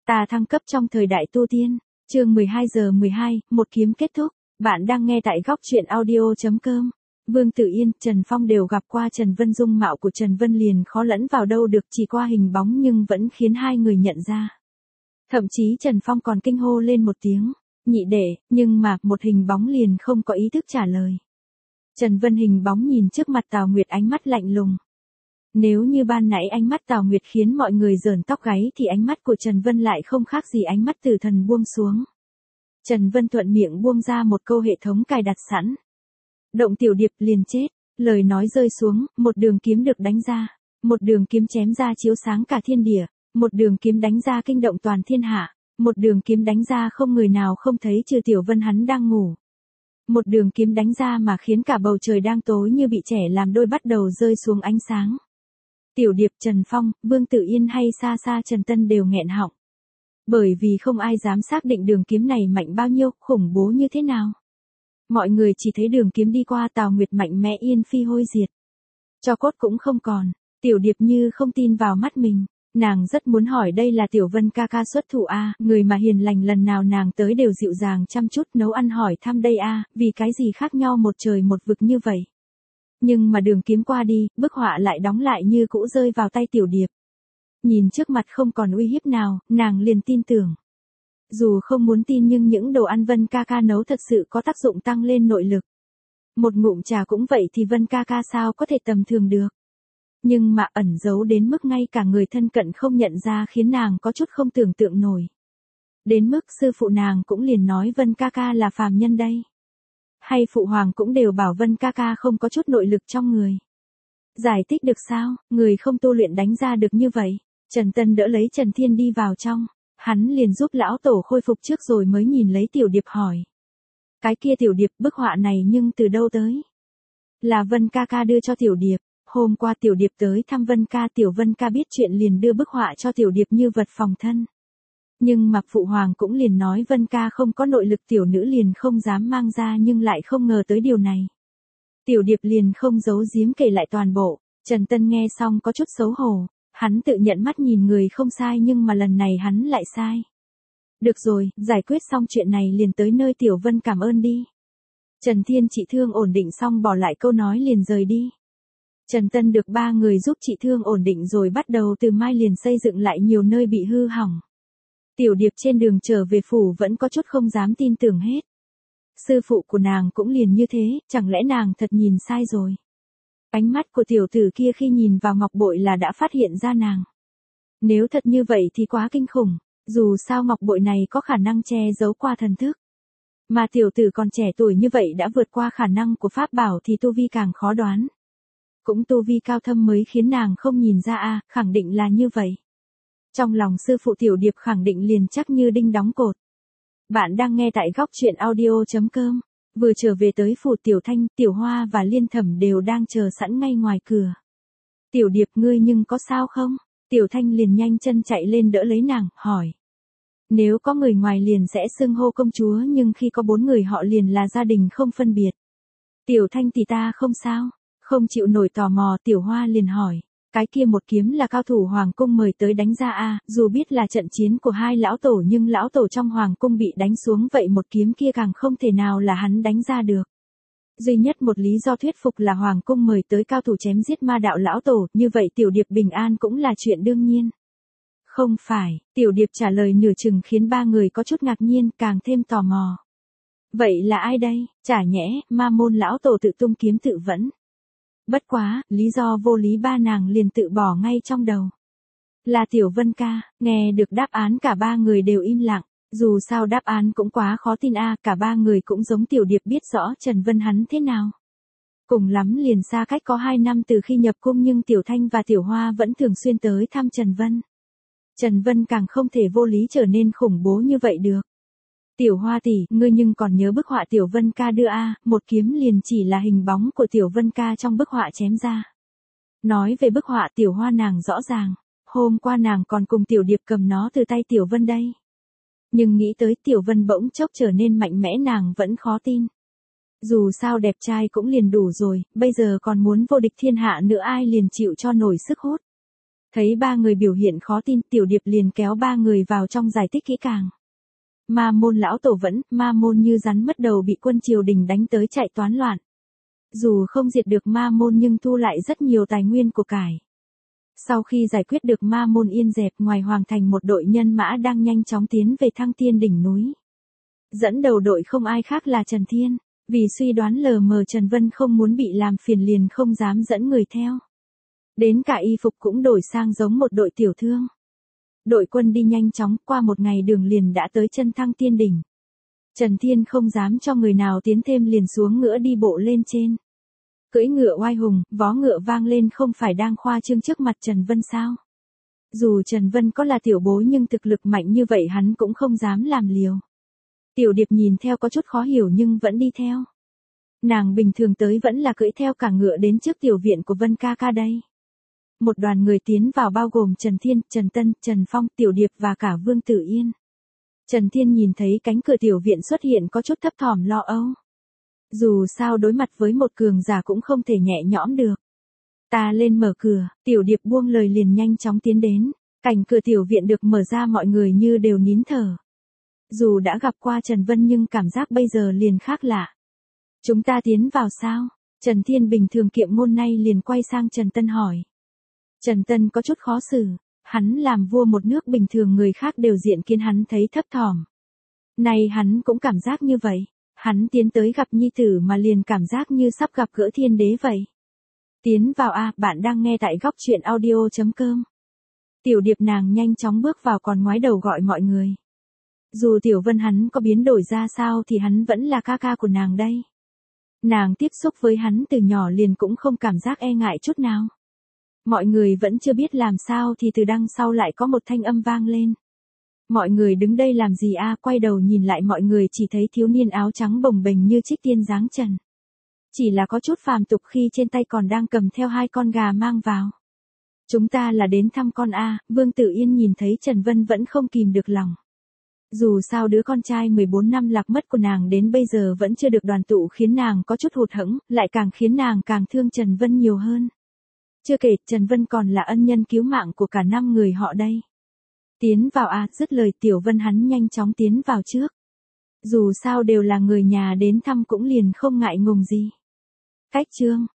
Ta thăng cấp trong thời đại tu tiên, chương 12:12, một kiếm kết thúc. Bạn đang nghe tại góc truyện audio.com. Vương Tử Yên, Trần Phong đều gặp qua Trần Vân, dung mạo của Trần Vân liền khó lẫn vào đâu được, chỉ qua hình bóng nhưng vẫn khiến hai người nhận ra. Thậm chí Trần Phong còn kinh hô lên một tiếng, nhị đệ, nhưng mà một hình bóng liền không có ý thức trả lời. Trần Vân hình bóng nhìn trước mặt Tào Nguyệt, ánh mắt lạnh lùng. Nếu như ban nãy ánh mắt Tào Nguyệt khiến mọi người rờn tóc gáy thì ánh mắt của Trần Vân lại không khác gì ánh mắt tử thần buông xuống. Trần Vân thuận miệng buông ra một câu hệ thống cài đặt sẵn. Động tiểu điệp liền chết, lời nói rơi xuống, một đường kiếm được đánh ra, một đường kiếm chém ra chiếu sáng cả thiên địa, một đường kiếm đánh ra kinh động toàn thiên hạ, một đường kiếm đánh ra không người nào không thấy trừ Tiểu Vân hắn đang ngủ. Một đường kiếm đánh ra mà khiến cả bầu trời đang tối như bị trẻ làm đôi bắt đầu rơi xuống ánh sáng. Tiểu Điệp, Trần Phong, Vương Tử Yên hay xa xa Trần Tân đều nghẹn họng. Bởi vì không ai dám xác định đường kiếm này mạnh bao nhiêu, khủng bố như thế nào. Mọi người chỉ thấy đường kiếm đi qua Tào Nguyệt mạnh mẽ yên phi hôi diệt. Cho cốt cũng không còn, Tiểu Điệp như không tin vào mắt mình. Nàng rất muốn hỏi đây là Tiểu Vân ca ca xuất thủ a, người mà hiền lành lần nào nàng tới đều dịu dàng chăm chút nấu ăn hỏi thăm đây a, vì cái gì khác nhau một trời một vực như vậy. Nhưng mà đường kiếm qua đi, bức họa lại đóng lại như cũ rơi vào tay Tiểu Điệp. Nhìn trước mặt không còn uy hiếp nào, nàng liền tin tưởng. Dù không muốn tin nhưng những đồ ăn Vân ca ca nấu thật sự có tác dụng tăng lên nội lực. Một ngụm trà cũng vậy thì Vân ca ca sao có thể tầm thường được. Nhưng mà ẩn giấu đến mức ngay cả người thân cận không nhận ra khiến nàng có chút không tưởng tượng nổi. Đến mức sư phụ nàng cũng liền nói Vân ca ca là phàm nhân đây. Hay phụ hoàng cũng đều bảo Vân ca ca không có chút nội lực trong người. Giải thích được sao, người không tu luyện đánh ra được như vậy. Trần Tân đỡ lấy Trần Thiên đi vào trong. Hắn liền giúp lão tổ khôi phục trước rồi mới nhìn lấy Tiểu Điệp hỏi. Cái kia Tiểu Điệp, bức họa này nhưng từ đâu tới? Là Vân ca ca đưa cho Tiểu Điệp. Hôm qua Tiểu Điệp tới thăm Vân ca, Tiểu Vân ca biết chuyện liền đưa bức họa cho Tiểu Điệp như vật phòng thân. Nhưng mà phụ hoàng cũng liền nói Vân ca không có nội lực, tiểu nữ liền không dám mang ra, nhưng lại không ngờ tới điều này. Tiểu Điệp liền không giấu giếm kể lại toàn bộ. Trần Tân nghe xong có chút xấu hổ. Hắn tự nhận mắt nhìn người không sai nhưng mà lần này hắn lại sai. Được rồi, giải quyết xong chuyện này liền tới nơi Tiểu Vân cảm ơn đi. Trần Thiên trị thương ổn định xong bỏ lại câu nói liền rời đi. Trần Tân được 3 người giúp trị thương ổn định rồi bắt đầu từ mai liền xây dựng lại nhiều nơi bị hư hỏng. Tiểu Điệp trên đường trở về phủ vẫn có chút không dám tin tưởng hết. Sư phụ của nàng cũng liền như thế, chẳng lẽ nàng thật nhìn sai rồi. Ánh mắt của tiểu tử kia khi nhìn vào ngọc bội là đã phát hiện ra nàng. Nếu thật như vậy thì quá kinh khủng, dù sao ngọc bội này có khả năng che giấu qua thần thức. Mà tiểu tử còn trẻ tuổi như vậy đã vượt qua khả năng của pháp bảo thì tu vi càng khó đoán. Cũng tu vi cao thâm mới khiến nàng không nhìn ra a, khẳng định là như vậy. Trong lòng sư phụ Tiểu Điệp khẳng định liền chắc như đinh đóng cột. Bạn đang nghe tại góc truyện audio.com. Vừa trở về tới phủ Tiểu Thanh, Tiểu Hoa và Liên Thẩm đều đang chờ sẵn ngay ngoài cửa. Tiểu Điệp, ngươi nhưng có sao không? Tiểu Thanh liền nhanh chân chạy lên đỡ lấy nàng, hỏi. Nếu có người ngoài liền sẽ xưng hô công chúa, nhưng khi có 4 người họ liền là gia đình không phân biệt. Tiểu Thanh thì ta không sao. Không chịu nổi tò mò, Tiểu Hoa liền hỏi. Cái kia một kiếm là cao thủ hoàng cung mời tới đánh ra a, dù biết là trận chiến của hai lão tổ nhưng lão tổ trong hoàng cung bị đánh xuống vậy một kiếm kia càng không thể nào là hắn đánh ra được. Duy nhất một lý do thuyết phục là hoàng cung mời tới cao thủ chém giết ma đạo lão tổ, như vậy Tiểu Điệp bình an cũng là chuyện đương nhiên. Không phải, Tiểu Điệp trả lời nửa chừng khiến 3 người có chút ngạc nhiên, càng thêm tò mò. Vậy là ai đây? Chả nhẽ, ma môn lão tổ tự tung kiếm tự vẫn. Bất quá, lý do vô lý ba nàng liền tự bỏ ngay trong đầu. Là Tiểu Vân ca, nghe được đáp án cả 3 người đều im lặng, dù sao đáp án cũng quá khó tin a, cả 3 người cũng giống Tiểu Điệp biết rõ Trần Vân hắn thế nào. Cùng lắm liền xa cách có 2 năm từ khi nhập cung nhưng Tiểu Thanh và Tiểu Hoa vẫn thường xuyên tới thăm Trần Vân. Trần Vân càng không thể vô lý trở nên khủng bố như vậy được. Tiểu Hoa tỷ, ngươi nhưng còn nhớ bức họa Tiểu Vân ca đưa a, một kiếm liền chỉ là hình bóng của Tiểu Vân ca trong bức họa chém ra. Nói về bức họa Tiểu Hoa nàng rõ ràng, hôm qua nàng còn cùng Tiểu Điệp cầm nó từ tay Tiểu Vân đây. Nhưng nghĩ tới Tiểu Vân bỗng chốc trở nên mạnh mẽ nàng vẫn khó tin. Dù sao đẹp trai cũng liền đủ rồi, bây giờ còn muốn vô địch thiên hạ nữa ai liền chịu cho nổi sức hút. Thấy ba người biểu hiện khó tin, Tiểu Điệp liền kéo ba người vào trong giải thích kỹ càng. Ma môn lão tổ vẫn, ma môn như rắn mất đầu bị quân triều đình đánh tới chạy toán loạn. Dù không diệt được ma môn nhưng thu lại rất nhiều tài nguyên của cải. Sau khi giải quyết được ma môn yên dẹp, ngoài hoàng thành một đội nhân mã đang nhanh chóng tiến về Thăng Thiên đỉnh núi. Dẫn đầu đội không ai khác là Trần Thiên, vì suy đoán lờ mờ Trần Vân không muốn bị làm phiền liền không dám dẫn người theo. Đến cả y phục cũng đổi sang giống một đội tiểu thương. Đội quân đi nhanh chóng, qua một ngày đường liền đã tới chân Thăng Thiên đỉnh. Trần Thiên không dám cho người nào tiến thêm liền xuống ngựa đi bộ lên trên. Cưỡi ngựa oai hùng, vó ngựa vang lên không phải đang khoa trương trước mặt Trần Vân sao? Dù Trần Vân có là tiểu bối nhưng thực lực mạnh như vậy hắn cũng không dám làm liều. Tiểu Điệp nhìn theo có chút khó hiểu nhưng vẫn đi theo. Nàng bình thường tới vẫn là cưỡi theo cả ngựa đến trước tiểu viện của Vân ca ca đây. Một đoàn người tiến vào bao gồm Trần Thiên, Trần Tân, Trần Phong, Tiểu Điệp và cả Vương Tử Yên. Trần Thiên nhìn thấy cánh cửa tiểu viện xuất hiện có chút thấp thỏm lo âu. Dù sao đối mặt với một cường giả cũng không thể nhẹ nhõm được. Ta lên mở cửa, Tiểu Điệp buông lời liền nhanh chóng tiến đến. Cảnh cửa tiểu viện được mở ra mọi người như đều nín thở. Dù đã gặp qua Trần Vân nhưng cảm giác bây giờ liền khác lạ. Chúng ta tiến vào sao? Trần Thiên bình thường kiệm ngôn nay liền quay sang Trần Tân hỏi. Trần Tân có chút khó xử. Hắn làm vua một nước bình thường người khác đều diện kiến hắn thấy thấp thỏm. Nay hắn cũng cảm giác như vậy. Hắn tiến tới gặp nhi tử mà liền cảm giác như sắp gặp gỡ thiên đế vậy. Tiến vào a, bạn đang nghe tại góc truyện audio.com. Tiểu Điệp nàng nhanh chóng bước vào còn ngoái đầu gọi mọi người. Dù Tiểu Vân hắn có biến đổi ra sao thì hắn vẫn là ca ca của nàng đây. Nàng tiếp xúc với hắn từ nhỏ liền cũng không cảm giác e ngại chút nào. Mọi người vẫn chưa biết làm sao thì từ đằng sau lại có một thanh âm vang lên. Mọi người đứng đây làm gì a? Quay đầu nhìn lại mọi người chỉ thấy thiếu niên áo trắng bồng bềnh như trích tiên dáng trần. Chỉ là có chút phàm tục khi trên tay còn đang cầm theo 2 con gà mang vào. Chúng ta là đến thăm con a. Vương Tử Yên nhìn thấy Trần Vân vẫn không kìm được lòng. Dù sao đứa con trai 14 năm lạc mất của nàng đến bây giờ vẫn chưa được đoàn tụ khiến nàng có chút hụt hẫng, lại càng khiến nàng càng thương Trần Vân nhiều hơn. Chưa kể Trần Vân còn là ân nhân cứu mạng của cả 5 người họ đây. Tiến vào a, dứt lời Tiểu Vân hắn nhanh chóng tiến vào trước. Dù sao đều là người nhà đến thăm cũng liền không ngại ngùng gì. Cách chương